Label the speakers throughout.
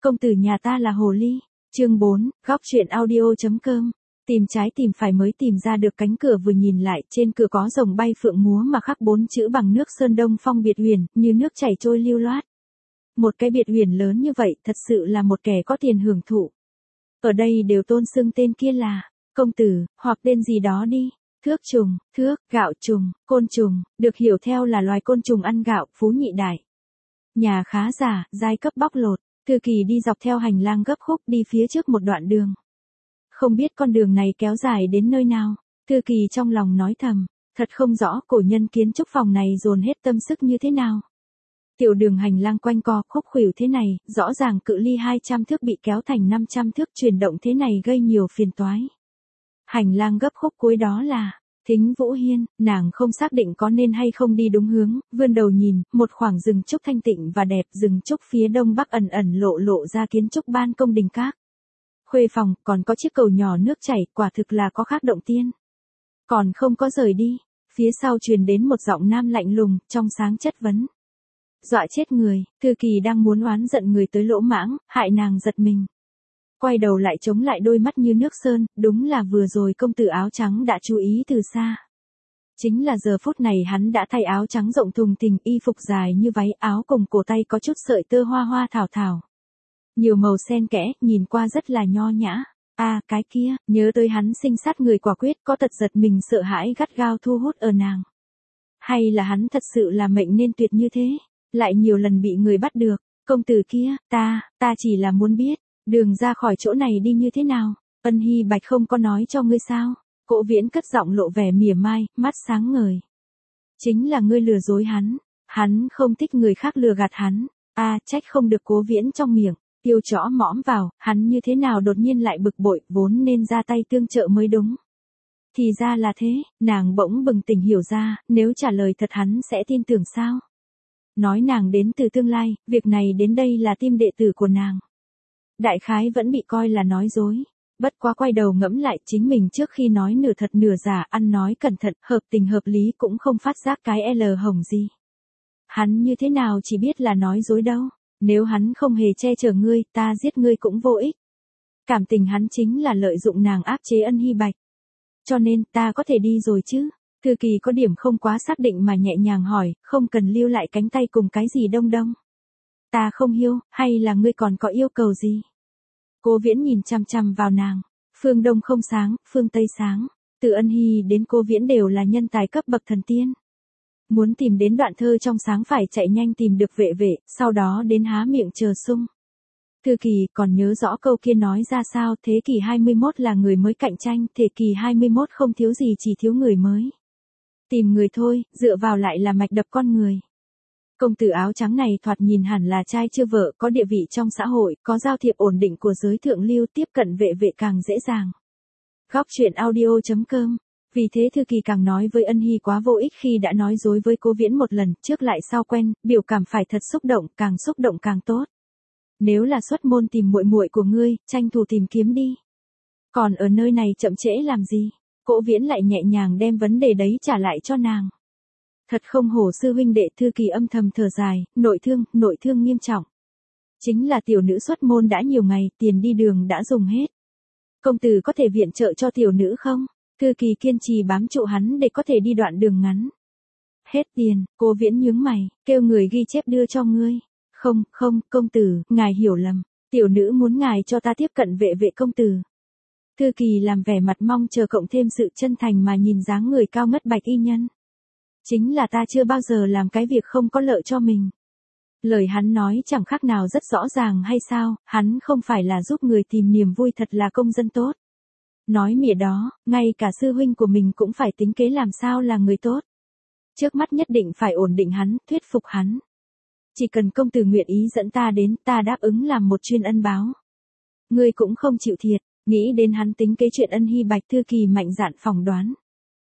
Speaker 1: Công tử nhà ta là hồ ly. Chương 4, góc truyện audio.com. Tìm trái tìm phải mới tìm ra được cánh cửa, vừa nhìn lại, trên cửa có rồng bay phượng múa mà khắc 4 chữ bằng nước sơn Đông Phong Biệt Uyển, như nước chảy trôi lưu loát. Một cái Biệt Uyển lớn như vậy, thật sự là một kẻ có tiền hưởng thụ. Ở đây đều tôn xưng tên kia là công tử, hoặc tên gì đó đi. Thước trùng, thước, gạo trùng, côn trùng, được hiểu theo là loài côn trùng ăn gạo, phú nhị đại. Nhà khá giả, giai cấp bóc lột. Thư Kỳ đi dọc theo hành lang gấp khúc đi phía trước một đoạn đường. Không biết con đường này kéo dài đến nơi nào. Thư Kỳ trong lòng nói thầm, thật không rõ cổ nhân kiến trúc phòng này dồn hết tâm sức như thế nào. Tiểu đường hành lang quanh co khúc khuỷu thế này, rõ ràng cự ly 200 thước bị kéo thành 500 thước, chuyển động thế này gây nhiều phiền toái. Hành lang gấp khúc cuối đó là Thính Vũ Hiên, nàng không xác định có nên hay không đi đúng hướng, vươn đầu nhìn, một khoảng rừng trúc thanh tịnh và đẹp, rừng trúc phía đông bắc ẩn ẩn lộ ra kiến trúc ban công đình các. Khuê phòng, còn có chiếc cầu nhỏ nước chảy, quả thực là có khác động tiên. Còn không có rời đi, phía sau truyền đến một giọng nam lạnh lùng, trong sáng chất vấn. Dọa chết người, Thư Kỳ đang muốn oán giận người tới lỗ mãng, hại nàng giật mình. Quay đầu lại chống lại đôi mắt như nước sơn, đúng là vừa rồi công tử áo trắng đã chú ý từ xa. Chính là giờ phút này hắn đã thay áo trắng rộng thùng thình, y phục dài như váy, áo cùng cổ tay có chút sợi tơ hoa hoa thảo thảo. Nhiều màu xen kẽ, nhìn qua rất là nho nhã. Cái kia, nhớ tới hắn sinh sát người quả quyết, có tật giật mình sợ hãi gắt gao thu hút ở nàng. Hay là hắn thật sự là mệnh nên tuyệt như thế, lại nhiều lần bị người bắt được. Công tử kia, ta chỉ là muốn biết, đường ra khỏi chỗ này đi như thế nào. Ân Hy Bạch không có nói cho ngươi sao? Cố Viễn cất giọng lộ vẻ mỉa mai, mắt sáng ngời. Chính là ngươi lừa dối hắn không thích người khác lừa gạt hắn. Trách không được Cố Viễn trong miệng tiêu chõ mõm vào, hắn như thế nào đột nhiên lại bực bội, vốn nên ra tay tương trợ mới đúng. Thì ra là thế, nàng bỗng bừng tỉnh hiểu ra, nếu trả lời thật hắn sẽ tin tưởng sao? Nói nàng đến từ tương lai, việc này đến đây là tim đệ tử của nàng. Đại khái vẫn bị coi là nói dối. Bất quá quay đầu ngẫm lại, chính mình trước khi nói nửa thật nửa giả, ăn nói cẩn thận, hợp tình hợp lý cũng không phát giác cái L hồng gì. Hắn như thế nào chỉ biết là nói dối đâu. Nếu hắn không hề che chở ngươi, ta giết ngươi cũng vô ích. Cảm tình hắn chính là lợi dụng nàng áp chế Ân Hy Bạch. Cho nên, ta có thể đi rồi chứ? Thư Kỳ có điểm không quá xác định mà nhẹ nhàng hỏi, không cần lưu lại cánh tay cùng cái gì đông. Ta không hiếu, hay là ngươi còn có yêu cầu gì? Cố Viễn nhìn chằm chằm vào nàng. Phương Đông không sáng, phương Tây sáng. Từ Ân Hy đến Cố Viễn đều là nhân tài cấp bậc thần tiên. Muốn tìm đến đoạn thơ trong sáng phải chạy nhanh tìm được vệ, sau đó đến há miệng chờ sung. Thư Kỳ còn nhớ rõ câu kia nói ra sao, thế kỷ 21 là người mới cạnh tranh, thế kỷ 21 không thiếu gì chỉ thiếu người mới. Tìm người thôi, dựa vào lại là mạch đập con người. Công tử áo trắng này thoạt nhìn hẳn là trai chưa vợ, có địa vị trong xã hội, có giao thiệp ổn định của giới thượng lưu, tiếp cận vệ càng dễ dàng. Góc truyện audio.com. Vì thế Thư Kỳ càng nói với Ân Hy quá vô ích khi đã nói dối với Cố Viễn một lần, trước lại sau quen, biểu cảm phải thật xúc động càng tốt. Nếu là xuất môn tìm muội của ngươi, tranh thủ tìm kiếm đi. Còn ở nơi này chậm trễ làm gì? Cố Viễn lại nhẹ nhàng đem vấn đề đấy trả lại cho nàng. Thật không hổ sư huynh đệ. Thư Kỳ âm thầm thở dài, nội thương nghiêm trọng. Chính là tiểu nữ xuất môn đã nhiều ngày, tiền đi đường đã dùng hết. Công tử có thể viện trợ cho tiểu nữ không? Thư Kỳ kiên trì bám trụ hắn để có thể đi đoạn đường ngắn. Hết tiền, Cố Viễn nhướng mày, kêu người ghi chép đưa cho ngươi. Không, công tử, ngài hiểu lầm. Tiểu nữ muốn ngài cho ta tiếp cận vệ công tử. Thư Kỳ làm vẻ mặt mong chờ cộng thêm sự chân thành mà nhìn dáng người cao ngất bạch y nhân. Chính là ta chưa bao giờ làm cái việc không có lợi cho mình. Lời hắn nói chẳng khác nào rất rõ ràng hay sao, hắn không phải là giúp người tìm niềm vui, thật là công dân tốt. Nói mỉa đó, ngay cả sư huynh của mình cũng phải tính kế làm sao là người tốt. Trước mắt nhất định phải ổn định hắn, thuyết phục hắn. Chỉ cần công tử nguyện ý dẫn ta đến, ta đáp ứng làm một chuyên ân báo. Ngươi cũng không chịu thiệt, nghĩ đến hắn tính kế chuyện Ân Hy Bạch. Thư Kỳ mạnh dạn phỏng đoán.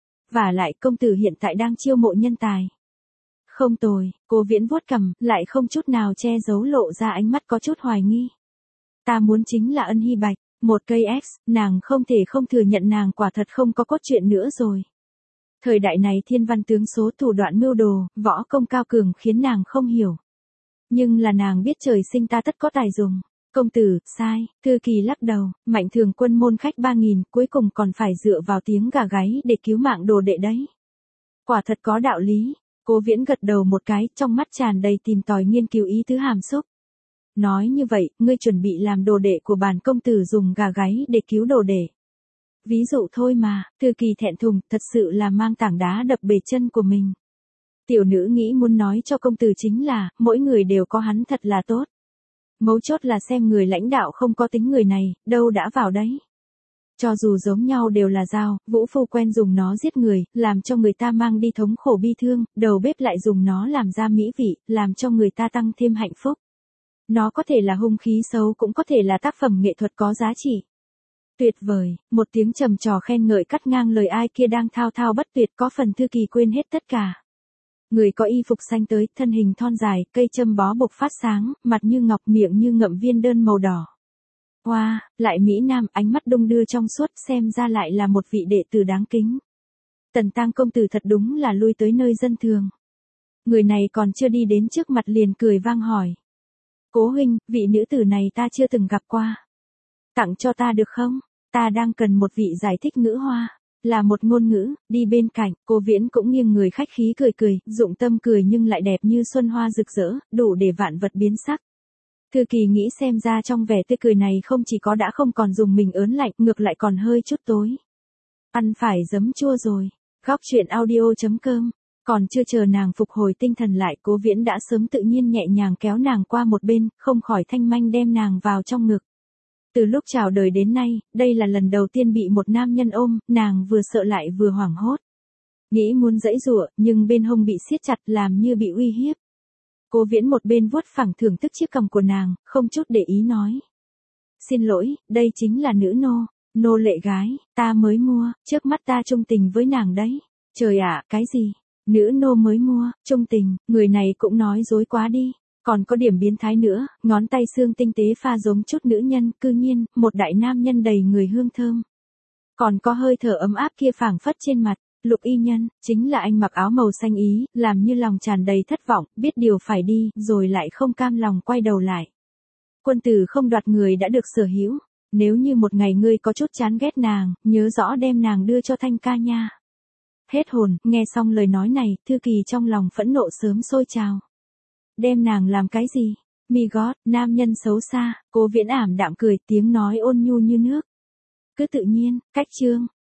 Speaker 1: Và lại công tử hiện tại đang chiêu mộ nhân tài. Không tồi, Cố Viễn vuốt cằm, lại không chút nào che giấu lộ ra ánh mắt có chút hoài nghi. Ta muốn chính là Ân Hy Bạch. Một cây X, nàng không thể không thừa nhận nàng quả thật không có cốt truyện nữa rồi. Thời đại này thiên văn tướng số, thủ đoạn mưu đồ, võ công cao cường khiến nàng không hiểu. Nhưng là nàng biết trời sinh ta tất có tài dùng. Công tử, sai, thư kỳ lắc đầu, Mạnh Thường Quân môn khách 3.000, cuối cùng còn phải dựa vào tiếng gà gáy để cứu mạng đồ đệ đấy. Quả thật có đạo lý. Cố Viễn gật đầu một cái, trong mắt tràn đầy tìm tòi nghiên cứu ý tứ hàm xúc. Nói như vậy, ngươi chuẩn bị làm đồ đệ của bản công tử dùng gà gáy để cứu đồ đệ. Ví dụ thôi mà, thư kỳ thẹn thùng, thật sự là mang tảng đá đập bể chân của mình. Tiểu nữ nghĩ muốn nói cho công tử chính là, mỗi người đều có hắn thật là tốt. Mấu chốt là xem người lãnh đạo không có tính người này, đâu đã vào đấy. Cho dù giống nhau đều là dao, Vũ Phu quen dùng nó giết người, làm cho người ta mang đi thống khổ bi thương, đầu bếp lại dùng nó làm ra mỹ vị, làm cho người ta tăng thêm hạnh phúc. Nó có thể là hung khí xấu cũng có thể là tác phẩm nghệ thuật có giá trị. Tuyệt vời, một tiếng trầm trò khen ngợi cắt ngang lời ai kia đang thao thao bất tuyệt, có phần thư kỳ quên hết tất cả. Người có y phục xanh tới, thân hình thon dài, cây châm bó bộc phát sáng, mặt như ngọc, miệng như ngậm viên đơn màu đỏ. Wow, lại Mỹ Nam, ánh mắt đung đưa trong suốt, xem ra lại là một vị đệ tử đáng kính. Tần Tang công tử thật đúng là lui tới nơi dân thường. Người này còn chưa đi đến trước mặt liền cười vang hỏi. Cố huynh, vị nữ tử này ta chưa từng gặp qua. Tặng cho ta được không? Ta đang cần một vị giải thích ngữ hoa. Là một ngôn ngữ, đi bên cạnh, Cố Viễn cũng nghiêng người khách khí cười cười, dụng tâm cười nhưng lại đẹp như xuân hoa rực rỡ, đủ để vạn vật biến sắc. Thư kỳ nghĩ xem ra trong vẻ tươi cười này không chỉ có đã không còn dùng mình ớn lạnh, ngược lại còn hơi chút tối. Ăn phải giấm chua rồi. Góc truyện audio.com. Còn chưa chờ nàng phục hồi tinh thần lại, Cố Viễn đã sớm tự nhiên nhẹ nhàng kéo nàng qua một bên, không khỏi thanh manh đem nàng vào trong ngực. Từ lúc chào đời đến nay, đây là lần đầu tiên bị một nam nhân ôm, nàng vừa sợ lại vừa hoảng hốt. Nghĩ muốn giãy giụa, nhưng bên hông bị siết chặt làm như bị uy hiếp. Cố Viễn một bên vuốt phẳng thưởng thức chiếc cằm của nàng, không chút để ý nói. Xin lỗi, đây chính là nữ nô lệ gái, ta mới mua, trước mắt ta trung tình với nàng đấy. Trời ạ, cái gì? Nữ nô mới mua, trung tình, người này cũng nói dối quá đi. Còn có điểm biến thái nữa, ngón tay xương tinh tế pha giống chút nữ nhân, cư nhiên, một đại nam nhân đầy người hương thơm. Còn có hơi thở ấm áp kia phảng phất trên mặt. Lục y nhân, chính là anh mặc áo màu xanh ý, làm như lòng tràn đầy thất vọng, biết điều phải đi, rồi lại không cam lòng quay đầu lại. Quân tử không đoạt người đã được sở hữu, nếu như một ngày ngươi có chút chán ghét nàng, nhớ rõ đem nàng đưa cho Thanh ca nha. Hết hồn, nghe xong lời nói này, Thư kỳ trong lòng phẫn nộ sớm sôi trào. Đem nàng làm cái gì? Mi gót, nam nhân xấu xa, Cố Viễn ảm đạm cười, tiếng nói ôn nhu như nước. Cứ tự nhiên, cách chương,